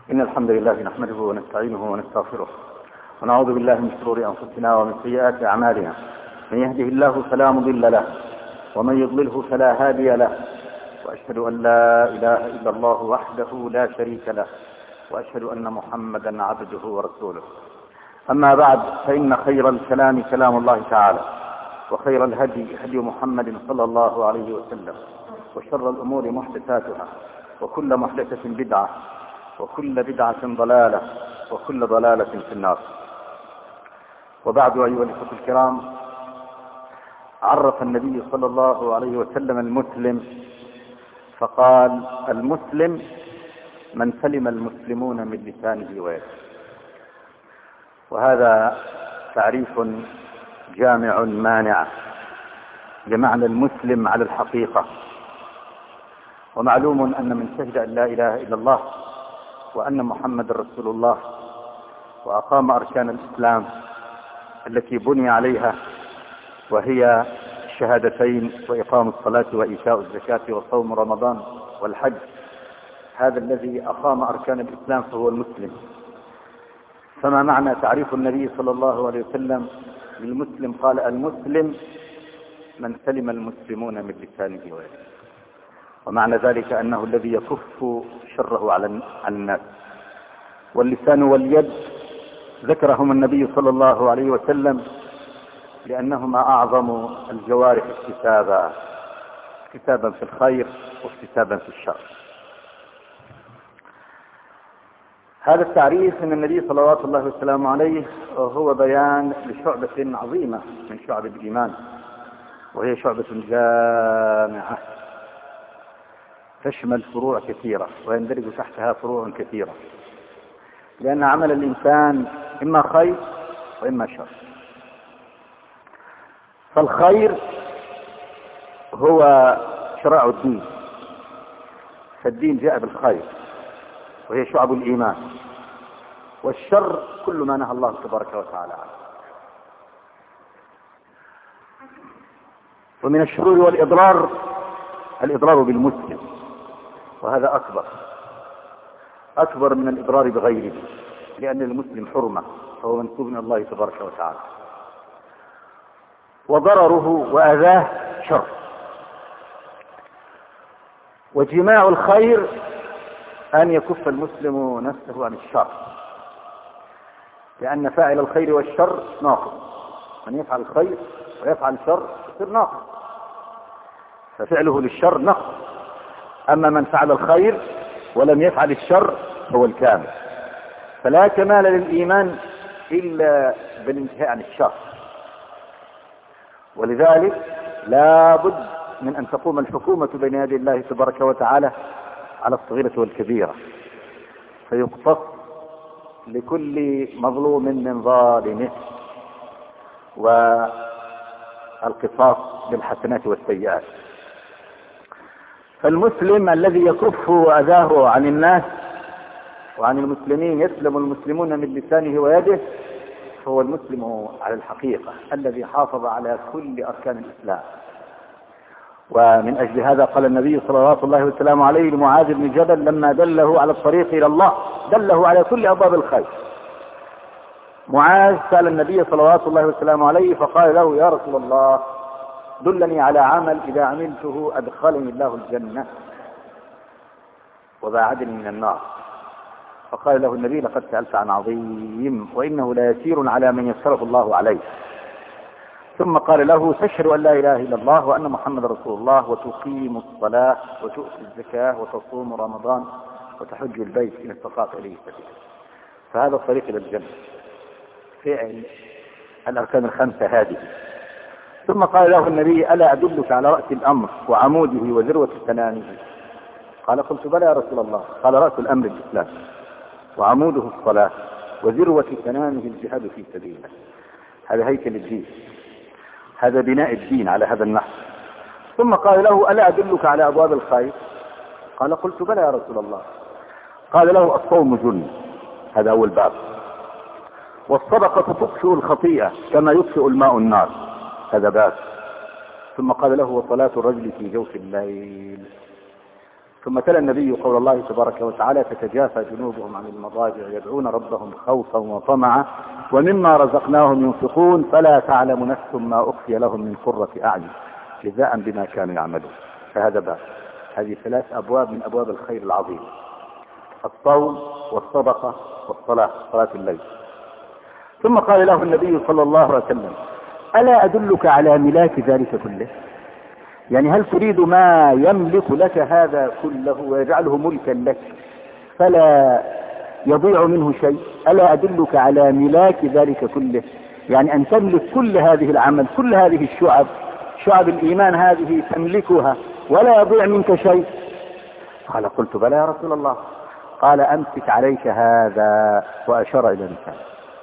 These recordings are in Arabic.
إن الحمد لله نحمده ونستعينه ونستغفره ونعوذ بالله من شرور أنفسنا ومن سيئات أعمالنا. من يهده الله فلا مضل له ومن يضلله فلا هادي له، وأشهد أن لا إله إلا الله وحده لا شريك له، وأشهد أن محمدا عبده ورسوله. أما بعد، فإن خير الكلام كلام الله تعالى، وخير الهدي هدي محمد صلى الله عليه وسلم، وشر الأمور محدثاتها، وكل محدثة بدعة، وكل بدعة ضلالة، وكل ضلالة في النار. وبعد، أيها الإخوة الكرام، عرف النبي صلى الله عليه وسلم المسلم فقال: المسلم من سلم المسلمون من لسانه ويده. وهذا تعريف جامع مانع لمعنى المسلم على الحقيقة. ومعلوم أن من شهد أن لا إله إلا الله وأن محمد رسول الله وأقام أركان الإسلام التي بني عليها، وهي الشهادتين وإقام الصلاة وإيتاء الزكاة وصوم رمضان والحج، هذا الذي أقام أركان الإسلام فهو المسلم. فما معنى تعريف النبي صلى الله عليه وسلم للمسلم؟ قال: المسلم من سلم المسلمون من لسانه ويده. ومعنى ذلك أنه الذي يكف شره عن الناس. واللسان واليد ذكرهم النبي صلى الله عليه وسلم لأنهما أعظم الجوارح اكتسابا في الخير واكتسابا في الشر. هذا التعريف من النبي صلوات الله وسلامه عليه هو بيان لشعبة عظيمة من شعب الإيمان، وهي شعبة جامعة تشمل فروع كثيرة ويندرج تحتها فروع كثيرة، لأن عمل الإنسان إما خير وإما شر. فالخير هو شرع الدين، فالدين جاء بالخير وهي شعب الإيمان. والشر كل ما نهى الله تبارك وتعالى عنه. ومن الشرور والإضرار الإضرار بالمسلم، وهذا أكبر من الإضرار بغيره، لأن المسلم حرمة فهو منسوب من الله تبارك وتعالى. وضرره وأذاه شر. وجماع الخير أن يكف المسلم نفسه عن الشر، لأن فاعل الخير والشر ناقص. من يفعل الخير ويفعل الشر يصير ناقص، ففعله للشر نقص. أما من فعل الخير ولم يفعل الشر هو الكامل. فلا كمال للإيمان إلا بالانتهاء عن الشر. ولذلك لا بد من أن تقوم الحكومة بين يدي الله تبارك وتعالى على الصغيرة والكبيرة، فيقتص لكل مظلوم من ظالمه، والقصاص بالحسنات والسيئات. فالمسلم الذي يكف أذاه عن الناس وعن المسلمين، يسلم المسلمون من لسانه ويده، فهو المسلم على الحقيقة الذي حافظ على كل أركان الإسلام. ومن أجل هذا قال النبي صلى الله عليه وسلم عليه لمعاذ بن جبل لما دله على الطريق إلى الله، دله على كل أبواب الخير. معاذ سأل النبي صلى الله عليه وسلم عليه فقال له: يا رسول الله، دلني على عمل إذا عملته أدخلني الله الجنة وباعدني من النار. فقال له النبي: لقد سألت عن عظيم، وإنه لا يسير على من يسره الله عليه. ثم قال له: تشهد أن لا إله إلا الله وأن محمد رسول الله، وتقيم الصلاة، وتؤتي الزكاة، وتصوم رمضان، وتحج البيت إن استطعت إليه سبيلا. فهذا الطريق إلى الجنة، فعل الأركان الخمسة هذه. ثم قال له النبي: ألا أدلك على رأس الأمر وعموده وذروة سنامه؟ قال: قلت بلى يا رسول الله. قال: رأس الأمر الإسلام، وعموده الصلاة، وذروة سنامه الجهاد في سبيل الله. هذا هيكل الدين، هذا بناء الدين على هذا النحو. ثم قال له: ألا أدلك على أبواب الخير؟ قال: قلت بلى يا رسول الله. قال له: الصوم جنة، هذا أول باب. والصدقة تطفئ الخطيئة كما يطفئ الماء النار، هذا باب. ثم قال له: وصلاة الرجل في جوف الليل، ثم تلا النبي قول الله تبارك وتعالى: تتجافى جنوبهم عن المضاجع يدعون ربهم خوفا وطمعا ومما رزقناهم ينفقون فلا تعلم نفس ما أخفي لهم من قرة أعين جزاء بما كانوا يعملون. فهذا باب، هذه 3 أبواب من أبواب الخير العظيم: الصوم والصدقة والصلاة، صلاة الليل. ثم قال له النبي صلى الله عليه وسلم: ألا أدلك على ملاك ذلك كله؟ يعني هل تريد ما يملك لك هذا كله ويجعله ملكا لك فلا يضيع منه شيء؟ ألا أدلك على ملاك ذلك كله؟ يعني أن تملك كل هذه العمل، كل هذه الشعب، شعب الإيمان هذه تملكها ولا يضيع منك شيء. قال: قلت بلى يا رسول الله. قال: أمسك عليك هذا، وأشار إلى لسانه،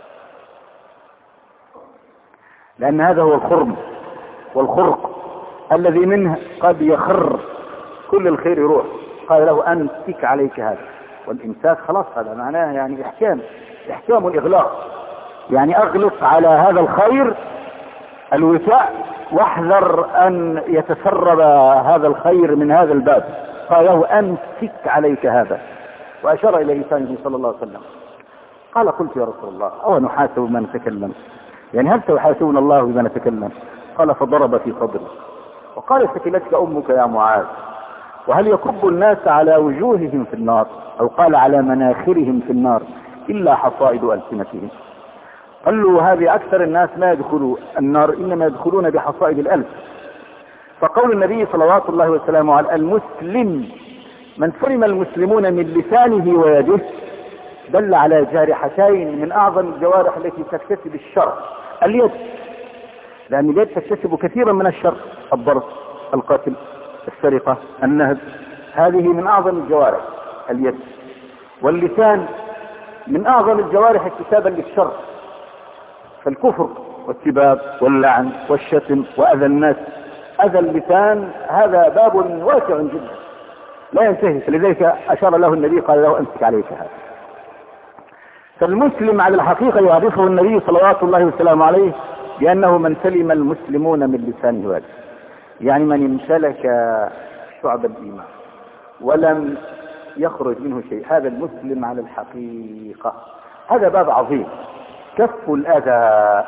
لأن هذا هو الخرم والخرق الذي منه قد يخر كل الخير يروح. قال له: أمسك عليك هذا. والإمساك خلاص هذا معناه يعني إحكام الإغلاق، يعني أغلق على هذا الخير الوفاء واحذر أن يتسرب هذا الخير من هذا الباب. قال له: أمسك عليك هذا، وأشار إلى لسانه صلى الله عليه وسلم. قال: قلت يا رسول الله: أو نحاسب ما نتكلم؟ يعني هل تحاسبنا الله بما نتكلم؟ قال: فضرب في صدره وقال: ثكلتك أمك يا معاذ. وهل يكب الناس على وجوههم في النار، أو قال على مناخرهم في النار، إلا حصائد ألسنتهم؟ قال له: هذه أكثر الناس ما يدخلوا النار، إنما يدخلون بحصائد الألسن. فقول النبي صلوات الله وسلامه على المسلم من سلم المسلمون من لسانه ويده دل على جارحتين من أعظم الجوارح التي تكتسب الشر: اليد، لأن اليد تكتسب كثيرا من الشر: الضرب، القتل، السرقة، النهب، هذه من أعظم الجوارح اليد. واللسان من أعظم الجوارح اكتسابا للشر: فالكفر والسباب واللعن والشتم وأذى الناس. أذى اللسان هذا باب واسع جدا لا ينتهي، فلذلك أشار له النبي قال له: أمسك عليك هذا. فالمسلم على الحقيقة يعرفه النبي صلوات الله وسلامه عليه بأنه من سلم المسلمون من لسانه ويده، يعني من امتلك شعب الإيمان ولم يخرج منه شيء، هذا المسلم على الحقيقة. هذا باب عظيم: كف الأذى.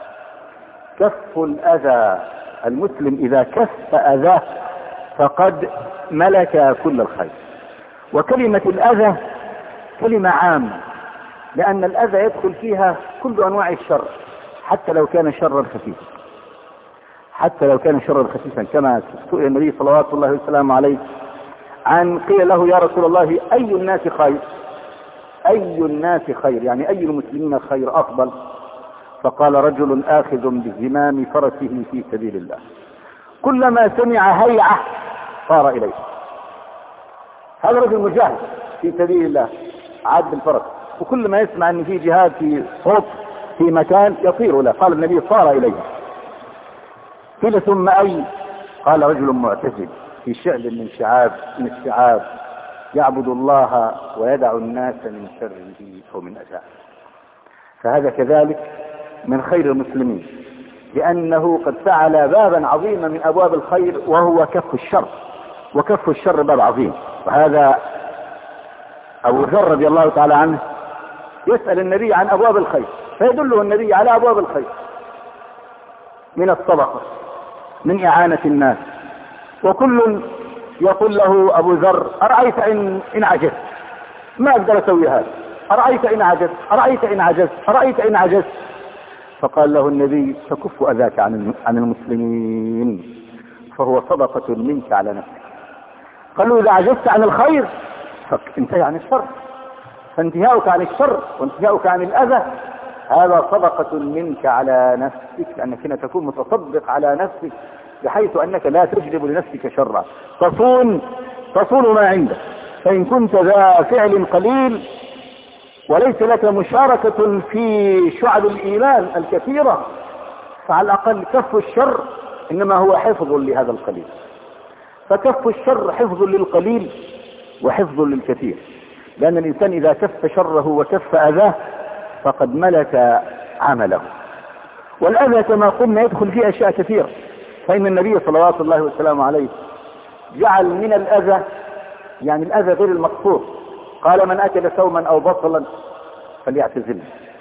كف الأذى، المسلم إذا كف أذاه فقد ملك كل الخير. وكلمة الأذى كلمة عامة، لأن الأذى يدخل فيها كل أنواع الشر، حتى لو كان شرا خفيفا، حتى لو كان شرا خفيفا. كما سئل النبي صلوات الله وسلامه عليه عن قيل له: يا رسول الله أي الناس خير؟ أي الناس خير يعني أي المسلمين خير أفضل؟ فقال: رجل آخذ بزمام فرسه في سبيل الله، كلما سمع هيعة صار إليه. هذا رجل مجاهد في سبيل الله عاد بالفرس، وكل ما يسمع أن في جهاد في صوت في مكان يطير له. قال النبي: صار إليه. قيل: ثم أي؟ قال: رجل معتزل في شعب من الشعاب يعبد الله ويدع الناس من شره ومن أذاه. فهذا كذلك من خير المسلمين، لأنه قد فعل بابا عظيما من أبواب الخير وهو كف الشر، وكف الشر باب عظيم. وهذا أبو ذر رضي الله تعالى عنه يسأل النبي عن أبواب الخير، فيدله النبي على أبواب الخير: من الصدقة، من إعانة الناس. وكل يقول له أبو ذر: أرأيت إن عجزت؟ ما أقدر أسوي هذا. أرأيت إن عجزت؟ أرأيت إن عجزت؟ أرأيت إن عجزت؟ فقال له النبي: تكف أذاك عن المسلمين، فهو صدقة منك على نفسك. قال له: إذا عجزت عن الخير فانتهي عن الشر، فانتهاؤك عن الشر وانتهاؤك عن الأذى هذا صدقة منك على نفسك، لأنك هنا تكون متصدق على نفسك بحيث أنك لا تجلب لنفسك شرا، تصون ما عندك. فإن كنت ذا فعل قليل وليس لك مشاركة في شعب الإيمان الكثيرة، فعلى الأقل كف الشر إنما هو حفظ لهذا القليل. فكف الشر حفظ للقليل وحفظ للكثير، لأن الإنسان إذا كف شره وكف أذاه فقد ملك عمله. والأذى كما قلنا يدخل فيه أشياء كثيرة، فإن النبي صلوات الله وسلامه عليه جعل من الأذى يعني الأذى غير المقصود. قال من أكل ثوما أو بصلا فليعتزله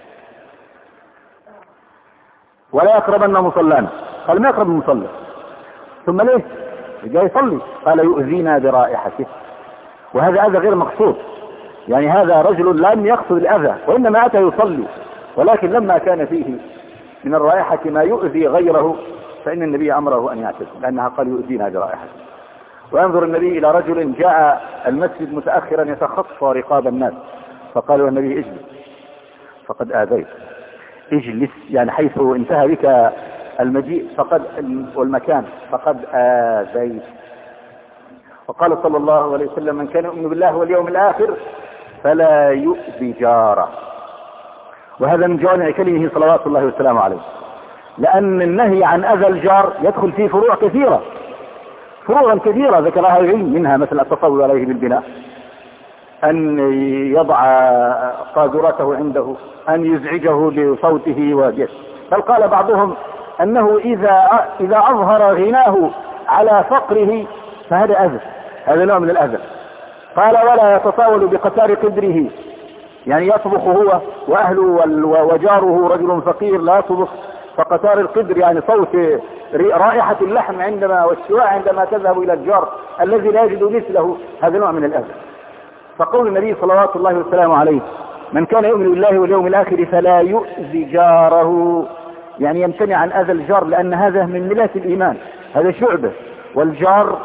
ولا يقربن مصلانا. قال ما يقرب المصلى، ثم ليه جاي يصلي؟ قال يؤذينا برائحته. وهذا أذى غير مقصود، يعني هذا رجل لم يقصد الأذى وإنما أتى يصلي، ولكن لما كان فيه من الرائحة ما يؤذي غيره فإن النبي أمره أن يعتزل، لأنها قال يؤذينا برائحته. وينظر النبي إلى رجل جاء المسجد متأخرا يتخطى رقاب الناس، فقال له النبي اجلس فقد آذيت. اجلس يعني حيث انتهى بك المجيء والمكان فقد آذيت. وقال صلى الله عليه وسلم من كان يؤمن بالله واليوم الآخر فلا يؤذي جاره. وهذا من جوامع كلمه صلوات الله وسلامه عليه، لأن النهي عن أذى الجار يدخل فيه فروع كثيرة، فروعا كثيرة ذكرها العلم، منها مثل التصور عليه بالبناء، أن يضع قاذورته عنده، أن يزعجه بصوته وجهه. بل قال بعضهم أنه إذا أظهر غناه على فقره فهذا أذى، هذا نوع من الأذى. قال ولا يتطاول بقتار قدره، يعني يطبخ هو وأهله وجاره رجل فقير لا يطبخ، فقتار القدر يعني صوت رائحة اللحم عندما والشواء عندما تذهب إلى الجار الذي لا يجد مثله، هذا نوع من الأذى. فقول النبي صلوات الله وسلامه عليه من كان يؤمن بالله واليوم الآخر فلا يؤذي جاره، يعني يمتنع عن أذى الجار، لأن هذا من ملات الإيمان، هذا شعبة. والجار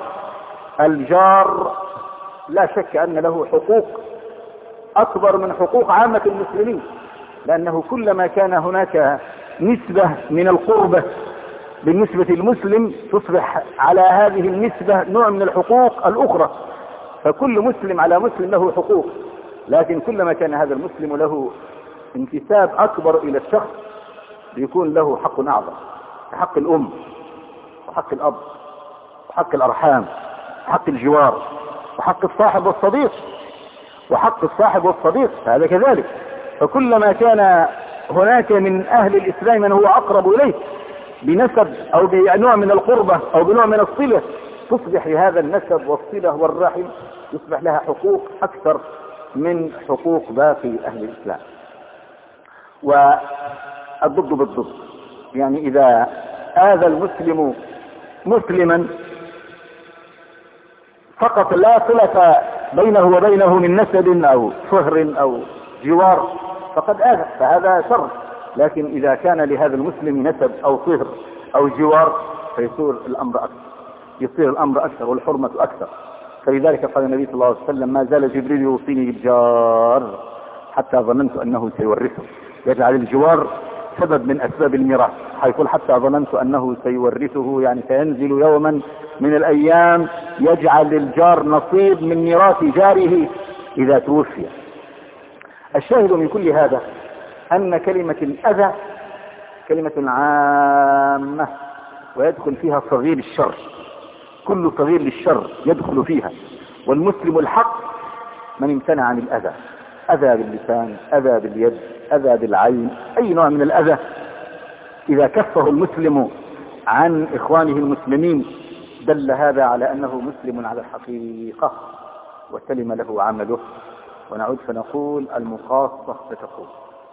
لا شك أن له حقوق أكبر من حقوق عامة المسلمين، لأنه كلما كان هناك نسبة من القربة بالنسبة للمسلم تصبح على هذه النسبة نوع من الحقوق الأخرى، فكل مسلم على مسلم له حقوق، لكن كلما كان هذا المسلم له انتساب أكبر إلى الشخص يكون له حق أعظم، حق الأم وحق الأب وحق الأرحام وحق الجوار وحق الصاحب والصديق وحق الصاحب والصديق، هذا كذلك. فكلما كان هناك من أهل الإسلام من هو أقرب إليه بنسب أو بنوع من القربة أو بنوع من الصلة، تصبح لهذا النسب والصلة والرحم يصبح لها حقوق أكثر من حقوق باقي أهل الإسلام. والضد بالضد، يعني إذا آذى المسلم مسلما فقط لا صلة بينه وبينه من نسب أو صهر أو جوار فقد آذى، فهذا شر. لكن إذا كان لهذا المسلم نسب أو صهر أو جوار فيصير الأمر أكثر والحرمة أكثر. فلذلك قال النبي صلى الله عليه وسلم ما زال جبريل يوصيني بالجار حتى ظننت أنه سيورثه. يجعل الجوار سبب من أسباب الميراث، حيقول حتى ظننت أنه سيورثه، يعني سينزل يوما من الأيام يجعل الجار نصيب من ميراث جاره إذا توفي. الشاهد من كل هذا أن كلمة الأذى كلمة عامة ويدخل فيها صغير الشر، كل صغير للشر يدخل فيها. والمسلم الحق من امتنع عن الأذى، أذى باللسان، أذى باليد، أذى بالعين، أي نوع من الأذى إذا كفه المسلم عن إخوانه المسلمين دل هذا على أنه مسلم على الحقيقة وسلم له عمله. ونعود فنقول المقاصة فتقول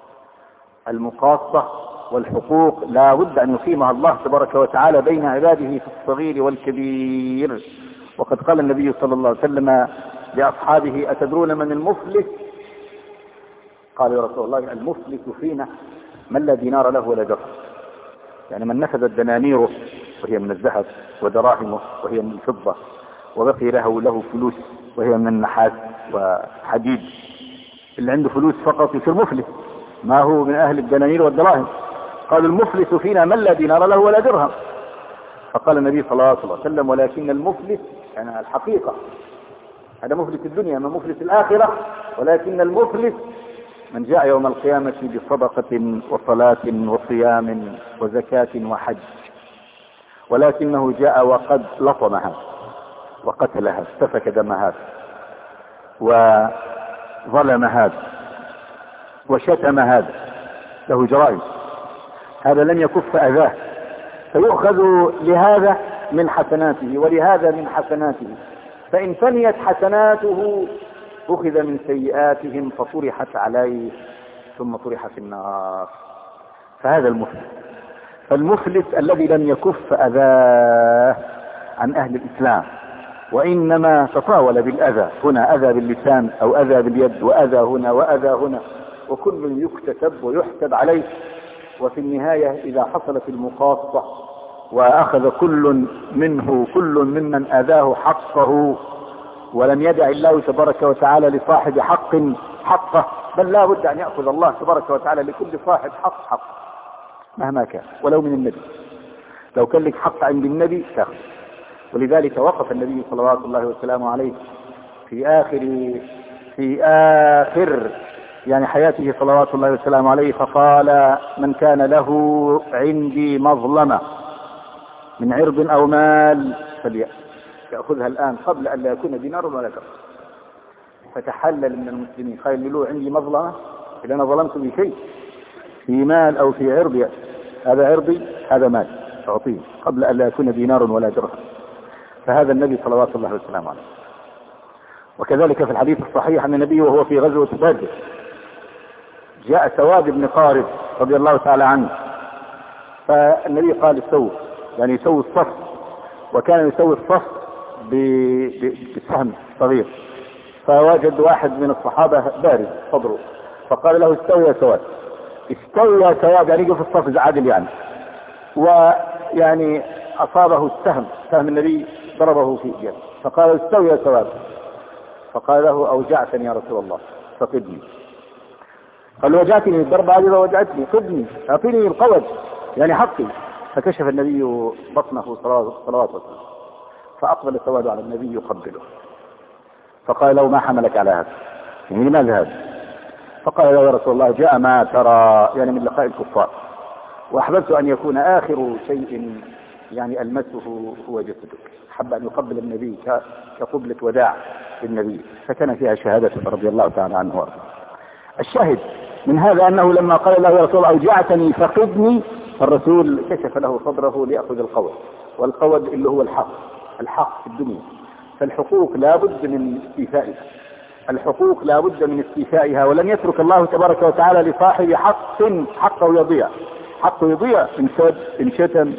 المقاصة والحقوق لا بد أن يقيمها الله تبارك وتعالى بين عباده في الصغير والكبير. وقد قال النبي صلى الله عليه وسلم لأصحابه أتدرون من المفلس؟ قال يا رسول الله المفلس فينا من لا دينار له ولا درهم، يعني من نفذت دنانيره وهي من الذهب ودراهمه وهي من الفضة وبقي له فلوس وهي من النحاس وحديد. اللي عنده فلوس فقط يصير مفلس، ما هو من أهل الدنانير والدراهم. قال المفلس فينا من لا دينار له ولا درهم. فقال النبي صلى الله عليه وسلم ولكن المفلس يعني الحقيقة، هذا مفلس الدنيا ما مفلس الآخرة، ولكن المفلس من جاء يوم القيامة بصدقة وصلاة وصيام وزكاة وحج، ولكنه جاء وقد لطمها وقتلها سفك دمها وظلم هذا وشتم هذا، له جرائم، هذا لم يكف أذاه، فيؤخذ لهذا من حسناته ولهذا من حسناته، فإن فنيت حسناته أخذ من سيئاتهم فطرحت عليه ثم طرح في النار. فهذا المفلس. فالمفلس الذي لم يكف أذاه عن أهل الإسلام، وإنما تطاول بالأذى، هنا أذى باللسان أو أذى باليد، وأذى هنا وأذى هنا، وكل يكتسب ويحسب عليه. وفي النهاية إذا حصلت المقاصة وأخذ كل ممن أذاه حقه، ولم يدع الله تبارك وتعالى لصاحب حق حقه، بل لا بد أن يأخذ الله تبارك وتعالى لكل صاحب حق مهما كان، ولو من النبي. لو كان لك حق عند النبي تأخذ. ولذلك وقف النبي صلوات الله وسلامه عليه في آخر يعني حياته صلوات الله وسلامه عليه، فقال: من كان له عندي مظلمة من عرض أو مال فليأخذها الآن قبل أن لا يكون دينار ولا درهم. فتحلل من المسلمين، قال: له عندي مظلمة، إذا أنا ظلمت بشيء في مال أو في عرض، هذا عرضي هذا مال، تعطيه قبل أن لا يكون دينار ولا درهم. فهذا النبي صلوات الله وسلامه عليه. وكذلك في الحديث الصحيح أن النبي وهو في غزوة بدر جاء سواد بن قارب رضي الله تعالى عنه، فالنبي قال: استووا، يعني يسوي الصف، وكان يسوي الصف بسهم صغير، فوجد واحد من الصحابة بارد صدره، فقال له: استوي يا سواد. استوي يا سواد يعني يقف الصف عادل يعني. ويعني أصابه السهم، سهم النبي ضربه في يده، فقال: استوي يا سواد. فقال له: أوجعتني يا رسول الله فقدني. قال: وجعتني الضربة هذه، وجعتني، قدني، أعطيني القوج يعني حقي. فكشف النبي بطنه صلوات وسلم، فأقبل سواد على النبي يقبله، فقال له: ما حملك على هذا؟ يعني لماذا هذا؟ فقال له: يا رسول الله جاء ما ترى يعني من لقاء الكفار، وأحببت أن يكون آخر شيء يعني ألمسه هو جسدك. حب أن يقبل النبي كقبلة وداع للنبي، فكان فيها شهادة رضي الله تعالى عنه وارضاه. الشاهد من هذا أنه لما قال له: يا رسول الله أوجعتني فقدني، فالرسول كشف له صدره ليأخذ القود، والقود اللي هو الحق في الدنيا. فالحقوق لا بد من استيفائها، الحقوق لا بد من استيفائها، ولن يترك الله تبارك وتعالى لصاحب حقه يضيع. حقه يضيع إن سد، إن شتم،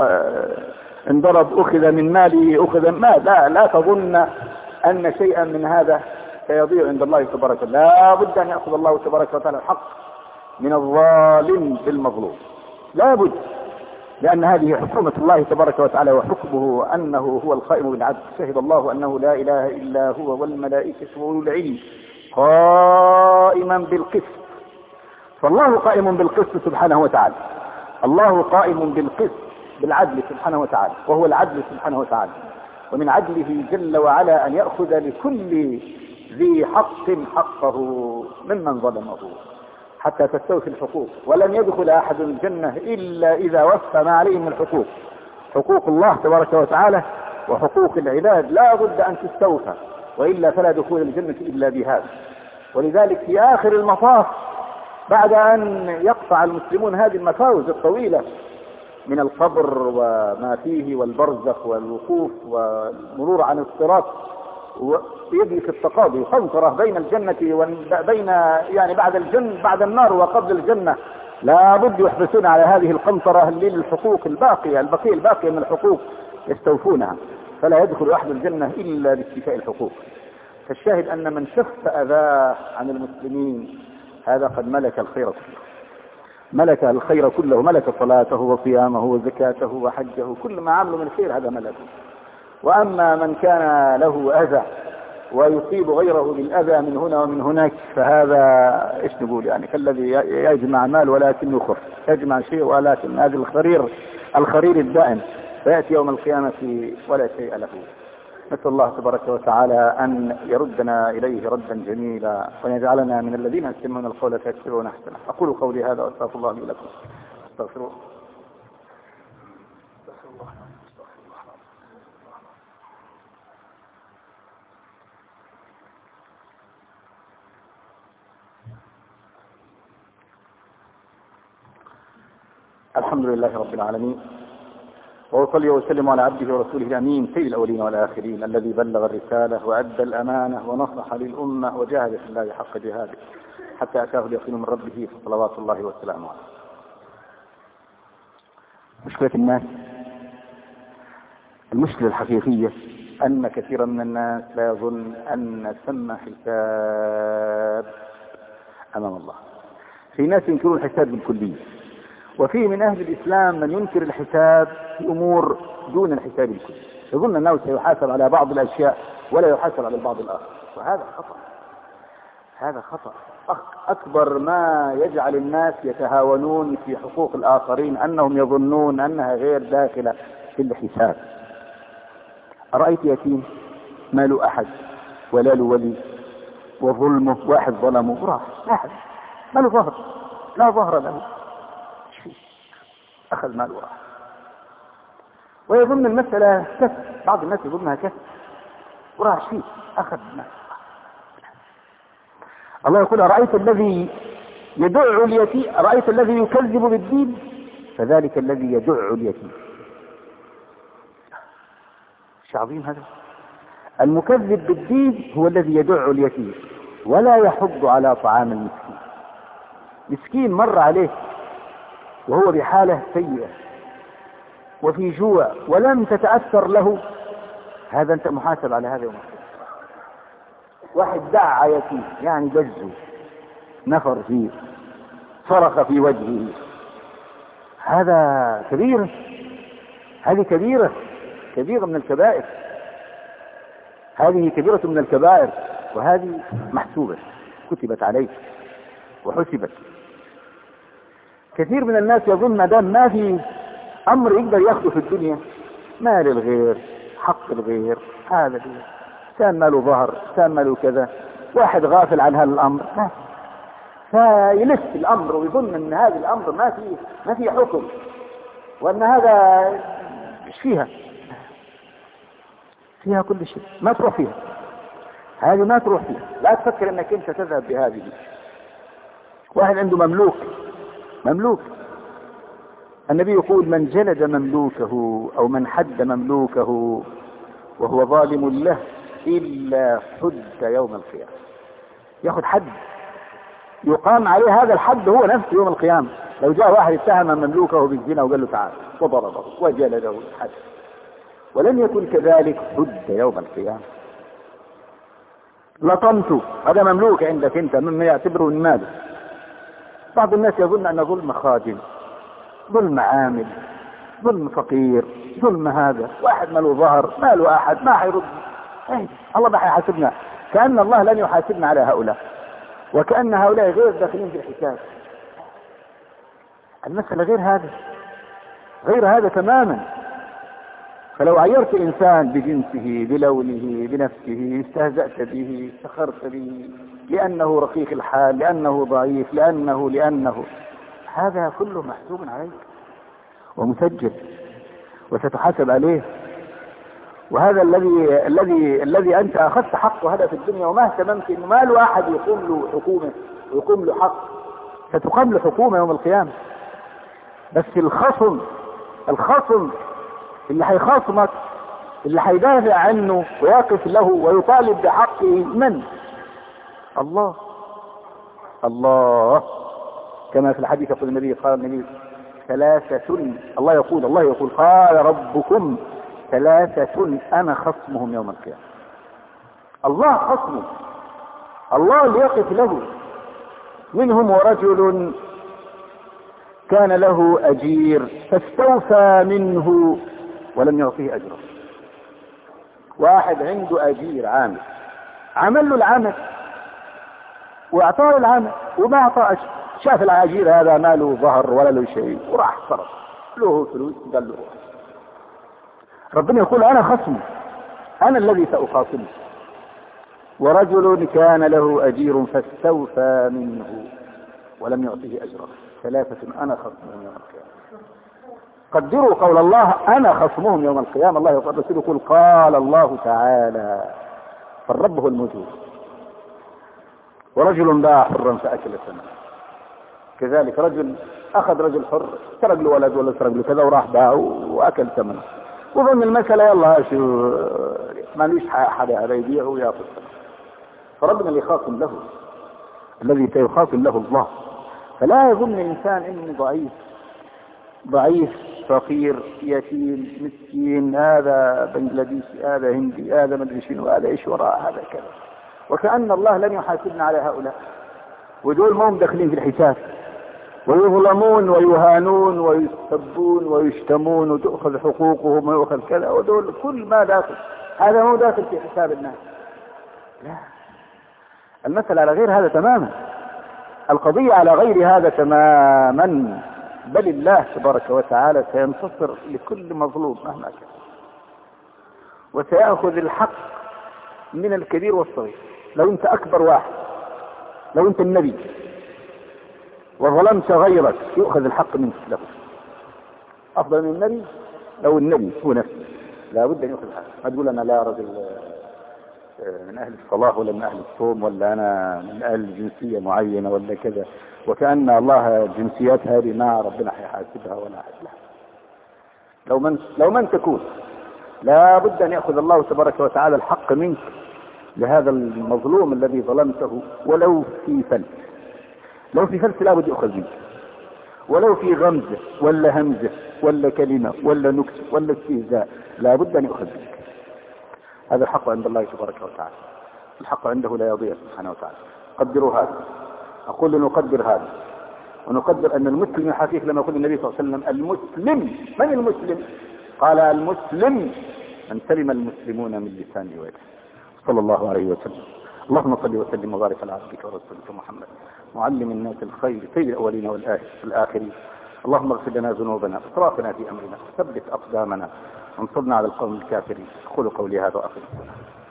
وإن ضرب أخذ من ماله، أخذ مال. لا تظن أن شيئا من هذا سيضيع عند الله تبارك وتعالى. لا بد أن يأخذ الله تبارك وتعالى الحق من الظالم بالمظلوم، لا بد، لأن هذه حكومة الله تبارك وتعالى، وحكمه أنه هو القائم بالعدل. شهد الله أنه لا إله إلا هو والملائكة وأولو العلم قائما بالقسط. فالله قائم بالقسط سبحانه وتعالى، الله قائم بالقسط بالعدل سبحانه وتعالى، وهو العدل سبحانه وتعالى. ومن عدله جل وعلا أن يأخذ لكل ذي حق حقه ممن ظلمه حتى تستوفي الحقوق. ولن يدخل أحد الجنة إلا إذا وفى ما عليه من الحقوق. حقوق الله تبارك وتعالى وحقوق العباد لا بد أن تستوفى، وإلا فلا دخول الجنة إلا بهذا. ولذلك في آخر المطاف بعد أن يقطع المسلمون هذه المفاوز الطويلة من القبر وما فيه والبرزخ والوقوف والمرور عن الصراط، ويجلس التقاضي قنطرة بين الجنة وبين يعني بعد النار وقبل الجنة، لا بد يحرصون على هذه القنطرة للحقوق الباقية من الحقوق يستوفونها، فلا يدخل أحد الجنة إلا باستيفاء الحقوق. فالشاهد أن من شف أذاه عن المسلمين هذا قد ملك الخير كله، ملك الخير كله، ملك صلاته وصيامه وزكاته وحجه، كل ما عمله من خير هذا ملكه. وأما من كان له أذى ويصيب غيره بالأذى من هنا ومن هناك، فهذا إيش نقول يعني كالذي يجمع مال ولكن يخر، يجمع شيء ولكن هذا الخرير الدائم، فيأتي يوم القيامة ولا شيء له. نسأل الله تبارك وتعالى أن يردنا إليه ردا جميلا، ويجعلنا من الذين يستمعون القول فيتبعون أحسنه. أقول قولي هذا وأستغفر الله لي ولكم. استغفروه. الحمد لله رب العالمين، وأصلي وسلم على عبده ورسوله الأمين سيد الأولين والآخرين الذي بلغ الرسالة وأدى الأمانة ونصح للأمة وجاهد في الله حق جهاده حتى أتاه اليقين من ربه فصلوات الله وسلامه عليه. مشكلة الناس، المشكلة الحقيقية أن كثيرا من الناس لا يظن أن ثم حساب أمام الله. في ناس ينكرون الحساب بالكلية، وفي من أهل الإسلام من ينكر الحساب في أمور دون الحساب الكلي، يظن أنه سيحاسب على بعض الأشياء ولا يحاسب على البعض الآخر، وهذا خطأ. هذا خطأ أكبر ما يجعل الناس يتهاونون في حقوق الآخرين أنهم يظنون أنها غير داخلة في الحساب. أرأيت يتيم ما له أحد ولا له ولي وظلمه، واحد ظلمه وراح، واحد ما له ظهر، لا ظهر له، أخذ ماله وراح، ويظن المسألة كسب. بعض الناس يظنها كسب وراح شيء أخذ ماله. الله يقول أرأيت الذي يدع اليتيم، أرأيت الذي يكذب بالدين فذلك الذي يدع اليتيم. شيء عظيم هذا. المكذب بالدين هو الذي يدع اليتيم ولا يحض على طعام المسكين. مسكين مر عليه وهو بحالة سيئة وفي جوع ولم تتأثر له، هذا أنت محاسب على هذا يوم القيامة. واحد دعا يتيم يعني جزه، نفر فيه، صرخ في وجهه، هذا كبير، هذه كبيرة من الكبائر، هذه كبيرة من الكبائر، وهذه محسوبة كتبت عليك وحسبت. كثير من الناس يظن ما دام ما في أمر يقدر ياخده في الدنيا، مال الغير، حق الغير، هذا كان ماله ظهر، كان ماله كذا، واحد غافل عن هذا الأمر فيلف الأمر ويظن أن هذا الأمر ما فيه حكم، وأن هذا مش فيها كل شيء، ما تروح فيها هذه، ما تروح فيها، لا تفكر أنك أنت تذهب بهذه. واحد عنده مملوك، النبي يقول من جلد مملوكه أو من حد مملوكه وهو ظالم له إلا حد يوم القيامة، يأخذ حد يقام عليه، هذا الحد هو نفسه يوم القيامة. لو جاء واحد اتهم مملوكه بالزنا وقال له تعال وضربه وجلده الحد ولم يكن كذلك حد يوم القيامة. لطمته، هذا مملوك عندك انت مما يعتبره من ماله. بعض الناس يظن ان ظلم خادم، ظلم عامل، ظلم فقير، ظلم هذا، واحد ما له ظهر، ما له احد، ما حيرد، الله ما حيحاسبنا، كأن الله لن يحاسبنا على هؤلاء، وكأن هؤلاء غير داخلين في الحساب. المسألة غير هذا تماما. فلو عيرت إنسان بجنسه، بلونه، بنفسه، استهزأت به، سخرت به لأنه رقيق الحال، لأنه ضعيف، لأنه هذا كله محسوب عليك ومسجل وستحاسب عليه. وهذا الذي أنت أخذت حقه هذا في الدنيا وما اهتممت إنه ما له أحد يقوم له حكومة ويقوم له حق، ستقام له حكومة يوم القيامة. بس الخصم اللي هيخاصمك، اللي هيدافع عنه ويقف له ويطالب بحقه، من؟ الله كما في الحديث يقول النبي، قال النبي ثلاثة، الله يقول قال ربكم ثلاثة أنا خصمهم يوم القيامة. الله خصمه، الله اللي يقف له. منهم ورجل كان له أجير فاستوفى منه ولم يعطيه أجره. واحد عنده أجير عمل له العمل واعطاه العمل وما اعطى أجر، شاف الأجير هذا ما له ظهر ولا له شيء وراح صرف له فلوس، قال له ربنا يقول أنا خصمه، أنا الذي سأخاصمه. ورجل كان له أجير فاستوفى منه ولم يعطيه أجره. ثلاثة أنا خصمهم يوم القيامة. قدروا قول الله أنا خصمهم يوم القيامة. الله يقول قال الله تعالى، فالرب هو الموجود. ورجل باع حرا فأكل ثمنه. كذلك رجل أخذ رجل حر سرق له ولد ولا سرق له كذا وراح باعه وأكل ثمنه، وظن المسألة يلا شو ما ليش حدا هذا يبيعه ويأخذ. فربنا اللي خاصم له، الذي سيخاصم له الله. فلا يظن الإنسان إنه ضعيف فقير يتيم مسكين، هذا بنجلاديشي هذا هندي هذا مدري شنو هذا ايش وراء هذا كذا، وكأن الله لن يحاسبنا على هؤلاء، ودول ما هم داخلين في الحساب، ويظلمون ويهانون ويسبون ويشتمون وتأخذ حقوقهم ويأخذ كذا، ودول كل ما داخل، هذا مو داخل في حساب الناس. لا، المسألة على غير هذا تماما، القضية على غير هذا تماما، بل الله تبارك وتعالى سينتصر لكل مظلوم مهما كان، وسيأخذ الحق من الكبير والصغير. لو انت اكبر واحد، لو انت النبي وظلمت غيرك يؤخذ الحق منك له. افضل من النبي لو النبي هو نفسه لا بد ان يؤخذ الحق. ما تقول انا لا رجل من اهل الصلاة ولا من اهل الصوم ولا انا من اهل جنسية معينة ولا كذا، وكأن الله الجنسيات هذه ما ربنا حيحاسبها ولا حاسبها. لو من تكون لا بد ان يأخذ الله تبارك وتعالى الحق منك لهذا المظلوم الذي ظلمته، ولو في فلس، لو في فلس لا بد يأخذ منك، ولو في غمزة ولا همزة ولا كلمة ولا نكتة ولا استهزاء لا بد ان يأخذ منك. هذا الحق عند الله تبارك وتعالى، الحق عنده لا يضيع سبحانه وتعالى. قدروا هذا، أقول نقدر هذا، ونقدر أن المسلم الحقيقي لما يقول النبي صلى الله عليه وسلم المسلم، من المسلم؟ قال المسلم من سلم المسلمون من لسانه ويده، صلى الله عليه وسلم. اللهم صل وسلم وبارك على عبدك ورسولك محمد معلم الناس الخير سيد الأولين والآخرين. اللهم اغفر لنا ذنوبنا واسرافنا في أمرنا، ثبت أقدامنا وانصرنا على القوم الكافرين. أقول قولي هذا وأقم الصلاة.